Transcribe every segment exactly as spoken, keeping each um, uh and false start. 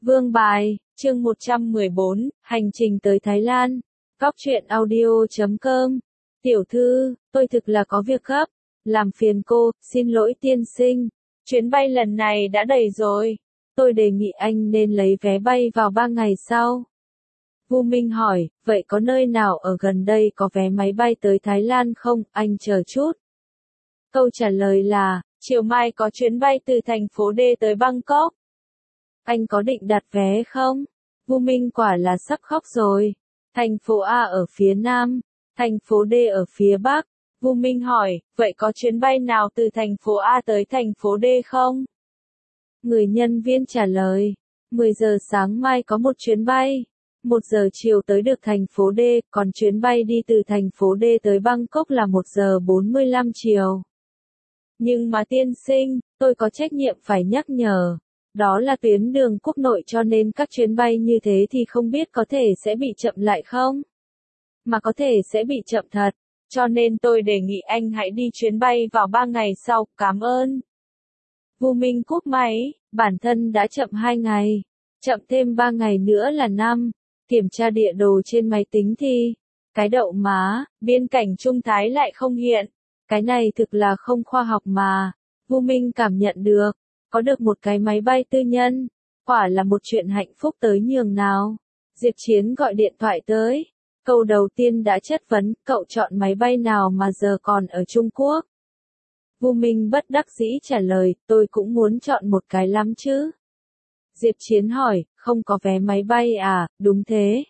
Vương Bài, chương một trăm mười bốn, hành trình tới Thái Lan. Góc truyện audio chấm com. Tiểu thư, tôi thực là có việc gấp. Làm phiền cô, xin lỗi tiên sinh. Chuyến bay lần này đã đầy rồi. Tôi đề nghị anh nên lấy vé bay vào ba ngày sau. Vu Minh hỏi, vậy có nơi nào ở gần đây có vé máy bay tới Thái Lan không? Anh chờ chút. Câu trả lời là, chiều mai có chuyến bay từ thành phố D tới Bangkok. Anh có định đặt vé không? Vu Minh quả là sắp khóc rồi. Thành phố A ở phía Nam, thành phố D ở phía Bắc. Vu Minh hỏi, vậy có chuyến bay nào từ thành phố A tới thành phố D không? Người nhân viên trả lời, mười giờ sáng mai có một chuyến bay. một giờ chiều tới được thành phố D, còn chuyến bay đi từ thành phố D tới Bangkok là một giờ bốn mươi lăm chiều. Nhưng mà tiên sinh, tôi có trách nhiệm phải nhắc nhở. Đó là tuyến đường quốc nội cho nên các chuyến bay như thế thì không biết có thể sẽ bị chậm lại không? Mà có thể sẽ bị chậm thật, cho nên tôi đề nghị anh hãy đi chuyến bay vào ba ngày sau, cảm ơn. Vu Minh cúp máy, bản thân đã chậm hai ngày, chậm thêm ba ngày nữa là năm. Kiểm tra địa đồ trên máy tính thì, cái đậu má, biên cảnh Trung Thái lại không hiện. Cái này thực là không khoa học mà. Vu Minh cảm nhận được. Có được một cái máy bay tư nhân, quả là một chuyện hạnh phúc tới nhường nào. Diệp Chiến gọi điện thoại tới. Câu đầu tiên đã chất vấn, cậu chọn máy bay nào mà giờ còn ở Trung Quốc? Vu Minh bất đắc dĩ trả lời, tôi cũng muốn chọn một cái lắm chứ. Diệp Chiến hỏi, không có vé máy bay à? Đúng thế.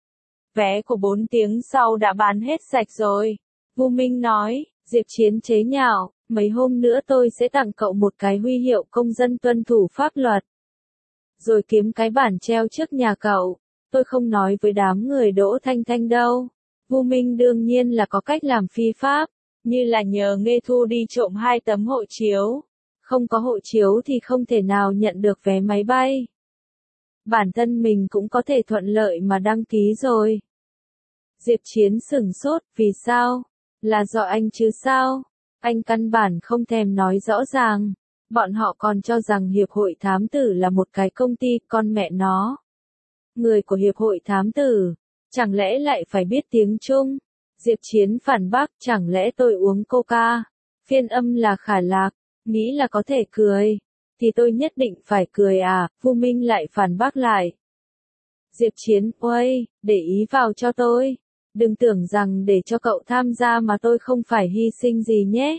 Vé của bốn tiếng sau đã bán hết sạch rồi. Vu Minh nói. Diệp Chiến chế nhạo, mấy hôm nữa tôi sẽ tặng cậu một cái huy hiệu công dân tuân thủ pháp luật. Rồi kiếm cái bản treo trước nhà cậu. Tôi không nói với đám người Đỗ Thanh Thanh đâu. Vu Minh đương nhiên là có cách làm phi pháp, như là nhờ Nghê Thu đi trộm hai tấm hộ chiếu. Không có hộ chiếu thì không thể nào nhận được vé máy bay. Bản thân mình cũng có thể thuận lợi mà đăng ký rồi. Diệp Chiến sửng sốt, vì sao? Là do anh chứ sao? Anh căn bản không thèm nói rõ ràng. Bọn họ còn cho rằng Hiệp hội Thám tử là một cái công ty, con mẹ nó. Người của Hiệp hội Thám tử, chẳng lẽ lại phải biết tiếng Trung? Diệp Chiến phản bác, chẳng lẽ tôi uống coca? Phiên âm là khả lạc, nghĩ là có thể cười. Thì tôi nhất định phải cười à? Vu Minh lại phản bác lại. Diệp Chiến, uây, để ý vào cho tôi. Đừng tưởng rằng để cho cậu tham gia mà tôi không phải hy sinh gì nhé.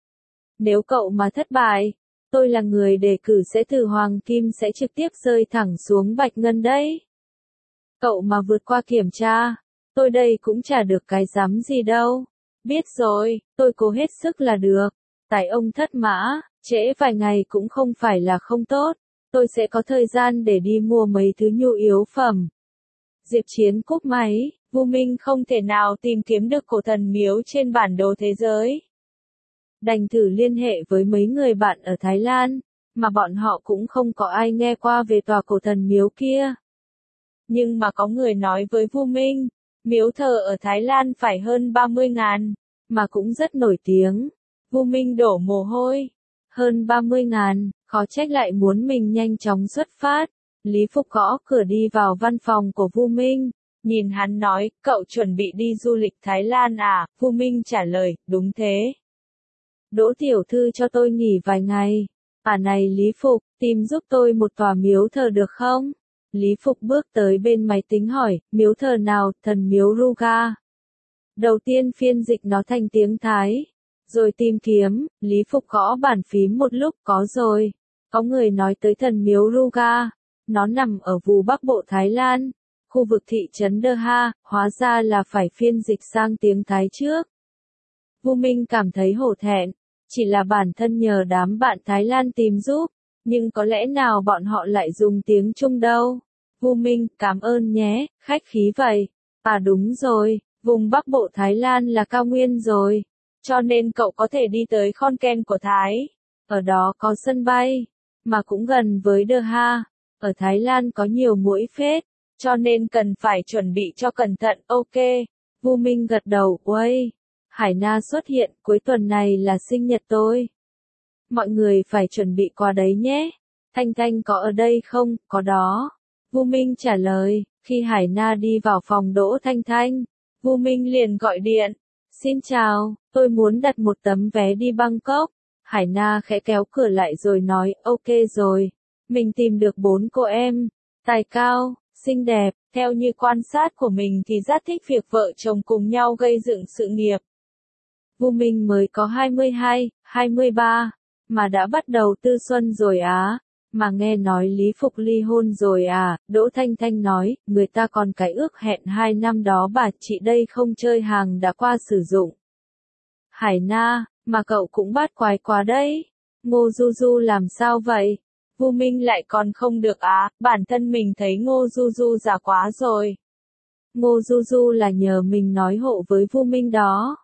Nếu cậu mà thất bại, tôi là người đề cử sẽ từ Hoàng Kim sẽ trực tiếp rơi thẳng xuống Bạch Ngân đấy. Cậu mà vượt qua kiểm tra, tôi đây cũng chả được cái dám gì đâu. Biết rồi, tôi cố hết sức là được. Tại ông thất mã, trễ vài ngày cũng không phải là không tốt. Tôi sẽ có thời gian để đi mua mấy thứ nhu yếu phẩm. Diệp Chiến cúp máy. Vu Minh không thể nào tìm kiếm được cổ thần miếu trên bản đồ thế giới. Đành thử liên hệ với mấy người bạn ở Thái Lan, mà bọn họ cũng không có ai nghe qua về tòa cổ thần miếu kia. Nhưng mà có người nói với Vu Minh, miếu thờ ở Thái Lan phải hơn ba mươi ngàn, mà cũng rất nổi tiếng. Vu Minh đổ mồ hôi. Hơn ba mươi ngàn, khó trách lại muốn mình nhanh chóng xuất phát. Lý Phục gõ cửa đi vào văn phòng của Vu Minh. Nhìn hắn nói, cậu chuẩn bị đi du lịch Thái Lan à? Vu Minh trả lời, đúng thế. Đỗ tiểu thư cho tôi nghỉ vài ngày. À này Lý Phục, tìm giúp tôi một tòa miếu thờ được không? Lý Phục bước tới bên máy tính hỏi, miếu thờ nào? Thần miếu Ruga. Đầu tiên phiên dịch nó thành tiếng Thái. Rồi tìm kiếm, Lý Phục gõ bàn phím một lúc, có rồi. Có người nói tới thần miếu Ruga. Nó nằm ở vùng Bắc Bộ Thái Lan. Khu vực thị trấn Đơ Ha, hóa ra là phải phiên dịch sang tiếng Thái trước. Vu Minh cảm thấy hổ thẹn, chỉ là bản thân nhờ đám bạn Thái Lan tìm giúp, nhưng có lẽ nào bọn họ lại dùng tiếng Trung đâu. Vu Minh, cảm ơn nhé, khách khí vậy. À đúng rồi, vùng Bắc Bộ Thái Lan là cao nguyên rồi, cho nên cậu có thể đi tới Khon Kaen của Thái. Ở đó có sân bay, mà cũng gần với Đơ Ha. Ở Thái Lan có nhiều muỗi phết. Cho nên cần phải chuẩn bị cho cẩn thận, ok. Vu Minh gật đầu, uây. Hải Na xuất hiện, cuối tuần này là sinh nhật tôi. Mọi người phải chuẩn bị quà đấy nhé. Thanh Thanh có ở đây không? Có đó. Vu Minh trả lời, khi Hải Na đi vào phòng Đỗ Thanh Thanh, Vu Minh liền gọi điện. Xin chào, tôi muốn đặt một tấm vé đi Bangkok. Hải Na khẽ kéo cửa lại rồi nói, ok rồi, mình tìm được bốn cô em, tài cao, xinh đẹp, theo như quan sát của mình thì rất thích việc vợ chồng cùng nhau gây dựng sự nghiệp. Vu Minh mới có hai mươi hai, hai mươi ba, mà đã bắt đầu tư xuân rồi á, mà nghe nói Lý Phục ly hôn rồi à, Đỗ Thanh Thanh nói, người ta còn cái ước hẹn hai năm đó bà chị đây không chơi hàng đã qua sử dụng. Hải Na, mà cậu cũng bắt quái quá đấy. Ngô Du Du làm sao vậy? Vu Minh lại còn không được á, bản thân mình thấy Ngô Du Du già quá rồi. Ngô Du Du là nhờ mình nói hộ với Vu Minh đó.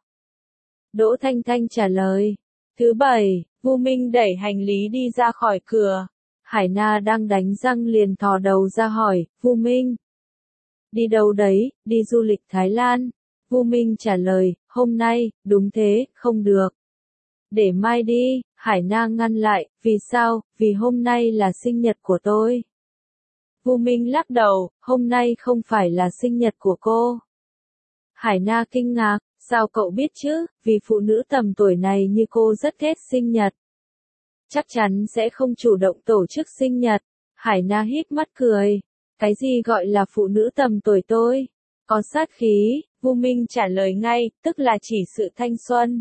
Đỗ Thanh Thanh trả lời. Thứ bảy, Vu Minh đẩy hành lý đi ra khỏi cửa. Hải Na đang đánh răng liền thò đầu ra hỏi, Vu Minh. Đi đâu đấy, đi du lịch Thái Lan. Vu Minh trả lời, hôm nay, đúng thế, không được. Để mai đi, Hải Na ngăn lại, vì sao, vì hôm nay là sinh nhật của tôi. Vu Minh lắc đầu, hôm nay không phải là sinh nhật của cô. Hải Na kinh ngạc, sao cậu biết chứ, vì phụ nữ tầm tuổi này như cô rất ghét sinh nhật. Chắc chắn sẽ không chủ động tổ chức sinh nhật. Hải Na híp mắt cười. Cái gì gọi là phụ nữ tầm tuổi tôi? Có sát khí, Vu Minh trả lời ngay, tức là chỉ sự thanh xuân.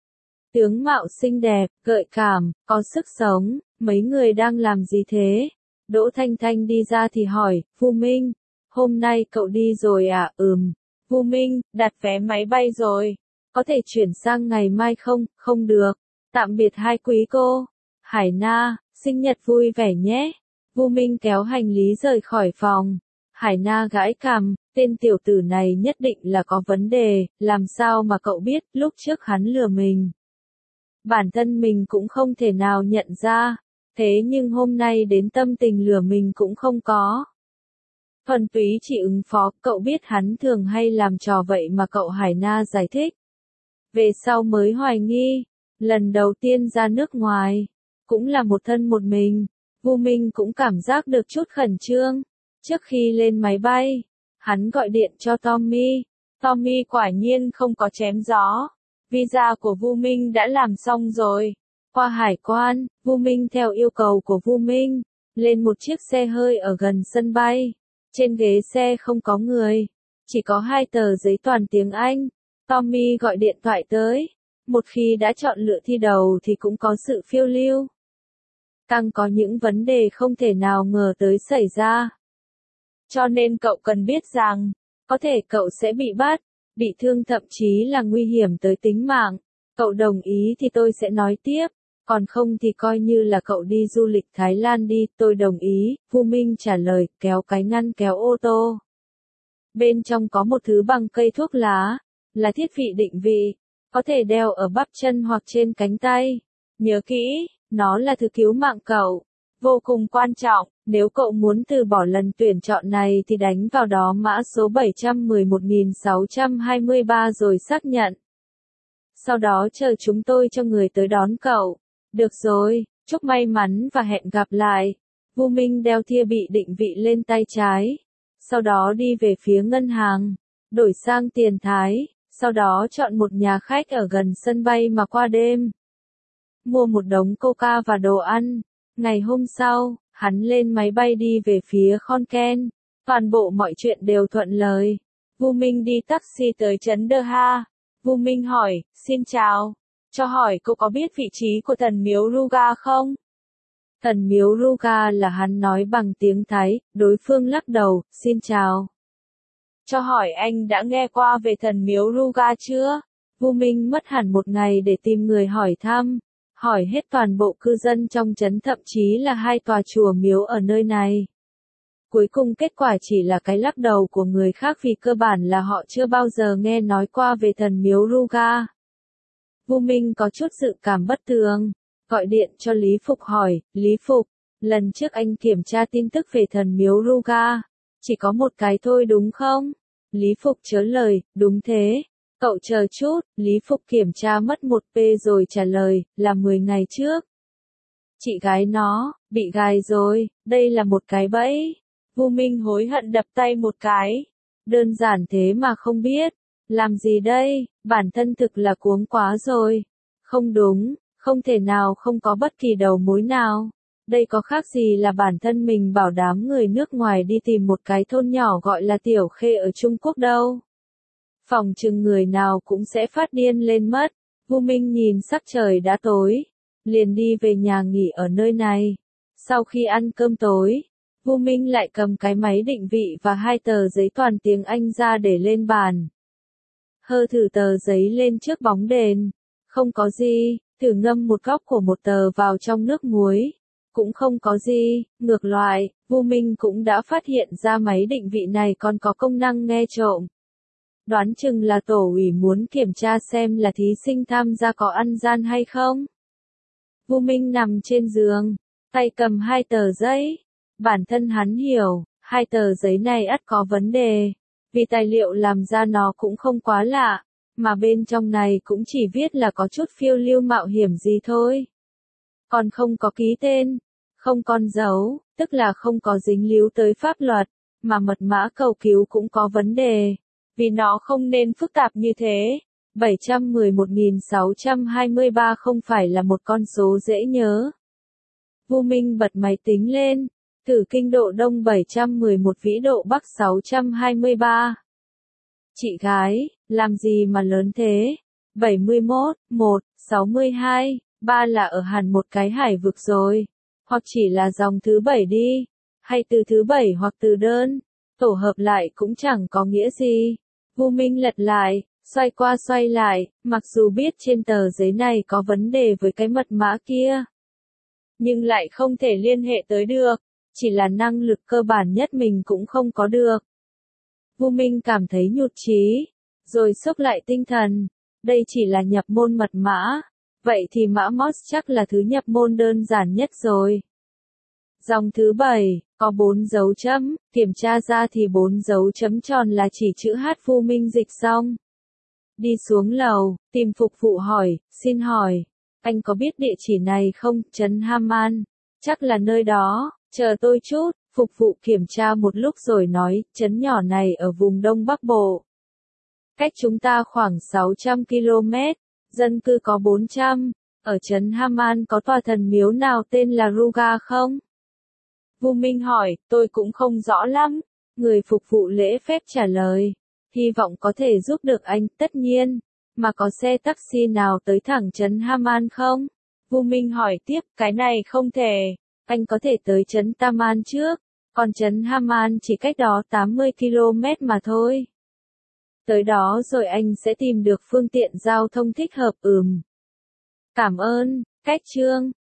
Tướng mạo xinh đẹp, gợi cảm, có sức sống, mấy người đang làm gì thế? Đỗ Thanh Thanh đi ra thì hỏi, Vu Minh, hôm nay cậu đi rồi à? Ừm. Vu Minh, đặt vé máy bay rồi. Có thể chuyển sang ngày mai không? Không được. Tạm biệt hai quý cô. Hải Na, sinh nhật vui vẻ nhé. Vu Minh kéo hành lý rời khỏi phòng. Hải Na gãi cằm, tên tiểu tử này nhất định là có vấn đề, làm sao mà cậu biết, lúc trước hắn lừa mình. Bản thân mình cũng không thể nào nhận ra, thế nhưng hôm nay đến tâm tình lừa mình cũng không có. Thuần túy chỉ ứng phó, cậu biết hắn thường hay làm trò vậy mà cậu. Hải Na giải thích. Về sau mới hoài nghi, lần đầu tiên ra nước ngoài, cũng là một thân một mình, Vu Minh cũng cảm giác được chút khẩn trương. Trước khi lên máy bay, hắn gọi điện cho Tommy. Tommy quả nhiên không có chém gió. Visa của Vu Minh đã làm xong rồi. Qua hải quan, Vu Minh theo yêu cầu của Vu Minh, lên một chiếc xe hơi ở gần sân bay. Trên ghế xe không có người, chỉ có hai tờ giấy toàn tiếng Anh. Tommy gọi điện thoại tới. Một khi đã chọn lựa thi đầu thì cũng có sự phiêu lưu. Càng có những vấn đề không thể nào ngờ tới xảy ra. Cho nên cậu cần biết rằng, có thể cậu sẽ bị bắt, bị thương thậm chí là nguy hiểm tới tính mạng. Cậu đồng ý thì tôi sẽ nói tiếp, còn không thì coi như là cậu đi du lịch Thái Lan đi. Tôi đồng ý, Vu Minh trả lời, kéo cái ngăn kéo ô tô. Bên trong có một thứ bằng cây thuốc lá, là thiết bị định vị, có thể đeo ở bắp chân hoặc trên cánh tay. Nhớ kỹ, nó là thứ cứu mạng cậu, vô cùng quan trọng. Nếu cậu muốn từ bỏ lần tuyển chọn này thì đánh vào đó mã số bảy một một sáu hai ba rồi xác nhận. Sau đó chờ chúng tôi cho người tới đón cậu. Được rồi, chúc may mắn và hẹn gặp lại. Vu Minh đeo thiết bị định vị lên tay trái. Sau đó đi về phía ngân hàng, đổi sang tiền Thái. Sau đó chọn một nhà khách ở gần sân bay mà qua đêm. Mua một đống coca và đồ ăn. Ngày hôm sau, hắn lên máy bay đi về phía Khon Kaen. Toàn bộ mọi chuyện đều thuận lợi. Vu Minh đi taxi tới trấn Doha. Vu Minh hỏi, xin chào. Cho hỏi cô có biết vị trí của thần miếu Ruga không? Thần miếu Ruga là hắn nói bằng tiếng Thái, đối phương lắc đầu, xin chào. Cho hỏi anh đã nghe qua về thần miếu Ruga chưa? Vu Minh mất hẳn một ngày để tìm người hỏi thăm. Hỏi hết toàn bộ cư dân trong trấn, thậm chí là hai tòa chùa miếu ở nơi này. Cuối cùng kết quả chỉ là cái lắc đầu của người khác, vì cơ bản là họ chưa bao giờ nghe nói qua về thần miếu Ruga. Vu Minh có chút dự cảm bất thường, gọi điện cho Lý Phục hỏi, Lý Phục, lần trước anh kiểm tra tin tức về thần miếu Ruga, chỉ có một cái thôi đúng không? Lý Phục chớ lời, đúng thế. Cậu chờ chút, Lý Phục kiểm tra mất một pê rồi trả lời, là mười ngày trước. Chị gái nó, bị gài rồi, đây là một cái bẫy. Vu Minh hối hận đập tay một cái. Đơn giản thế mà không biết. Làm gì đây, bản thân thực là cuống quá rồi. Không đúng, không thể nào không có bất kỳ đầu mối nào. Đây có khác gì là bản thân mình bảo đám người nước ngoài đi tìm một cái thôn nhỏ gọi là Tiểu Khê ở Trung Quốc đâu. Phòng chừng người nào cũng sẽ phát điên lên mất. Vu Minh nhìn sắc trời đã tối, liền đi về nhà nghỉ ở nơi này. Sau khi ăn cơm tối, Vu Minh lại cầm cái máy định vị và hai tờ giấy toàn tiếng Anh ra để lên bàn. Hơ thử tờ giấy lên trước bóng đèn. Không có gì, thử ngâm một góc của một tờ vào trong nước muối. Cũng không có gì, ngược lại, Vu Minh cũng đã phát hiện ra máy định vị này còn có công năng nghe trộm. Đoán chừng là tổ ủy muốn kiểm tra xem là thí sinh tham gia có ăn gian hay không. Vu Minh nằm trên giường, tay cầm hai tờ giấy. Bản thân hắn hiểu, hai tờ giấy này ắt có vấn đề. Vì tài liệu làm ra nó cũng không quá lạ, mà bên trong này cũng chỉ viết là có chút phiêu lưu mạo hiểm gì thôi. Còn không có ký tên, không con dấu, tức là không có dính líu tới pháp luật, mà mật mã cầu cứu cũng có vấn đề. Vì nó không nên phức tạp như thế. bảy trăm mười một nghìn sáu trăm hai mươi ba không phải là một con số dễ nhớ. Vu Minh bật máy tính lên, thử kinh độ đông bảy trăm mười một vĩ độ bắc sáu trăm hai mươi ba. Chị gái, làm gì mà lớn thế? bảy mươi mốt, một, sáu mươi hai, ba là ở hẳn một cái hải vực rồi. Hoặc chỉ là dòng thứ bảy đi. Hay từ thứ bảy hoặc từ đơn. Tổ hợp lại cũng chẳng có nghĩa gì. Vu Minh lật lại, xoay qua xoay lại, mặc dù biết trên tờ giấy này có vấn đề với cái mật mã kia. Nhưng lại không thể liên hệ tới được, chỉ là năng lực cơ bản nhất mình cũng không có được. Vu Minh cảm thấy nhụt chí, rồi xốc lại tinh thần, đây chỉ là nhập môn mật mã, vậy thì mã Morse chắc là thứ nhập môn đơn giản nhất rồi. Dòng thứ bảy, có bốn dấu chấm, kiểm tra ra thì bốn dấu chấm tròn là chỉ chữ H. Vu Minh dịch xong. Đi xuống lầu, tìm phục vụ hỏi, xin hỏi, anh có biết địa chỉ này không, trấn Haman? Chắc là nơi đó, chờ tôi chút, phục vụ kiểm tra một lúc rồi nói, trấn nhỏ này ở vùng Đông Bắc Bộ. Cách chúng ta khoảng sáu trăm ki lô mét, dân cư có bốn trăm, ở trấn Haman có tòa thần miếu nào tên là Ruga không? Vu Minh hỏi, tôi cũng không rõ lắm. Người phục vụ lễ phép trả lời, hy vọng có thể giúp được anh, tất nhiên. Mà có xe taxi nào tới thẳng trấn Haman không? Vu Minh hỏi tiếp, cái này không thể. Anh có thể tới trấn Taman trước, còn trấn Haman chỉ cách đó tám mươi ki lô mét mà thôi. Tới đó rồi anh sẽ tìm được phương tiện giao thông thích hợp. Ừm. Cảm ơn, cách chương.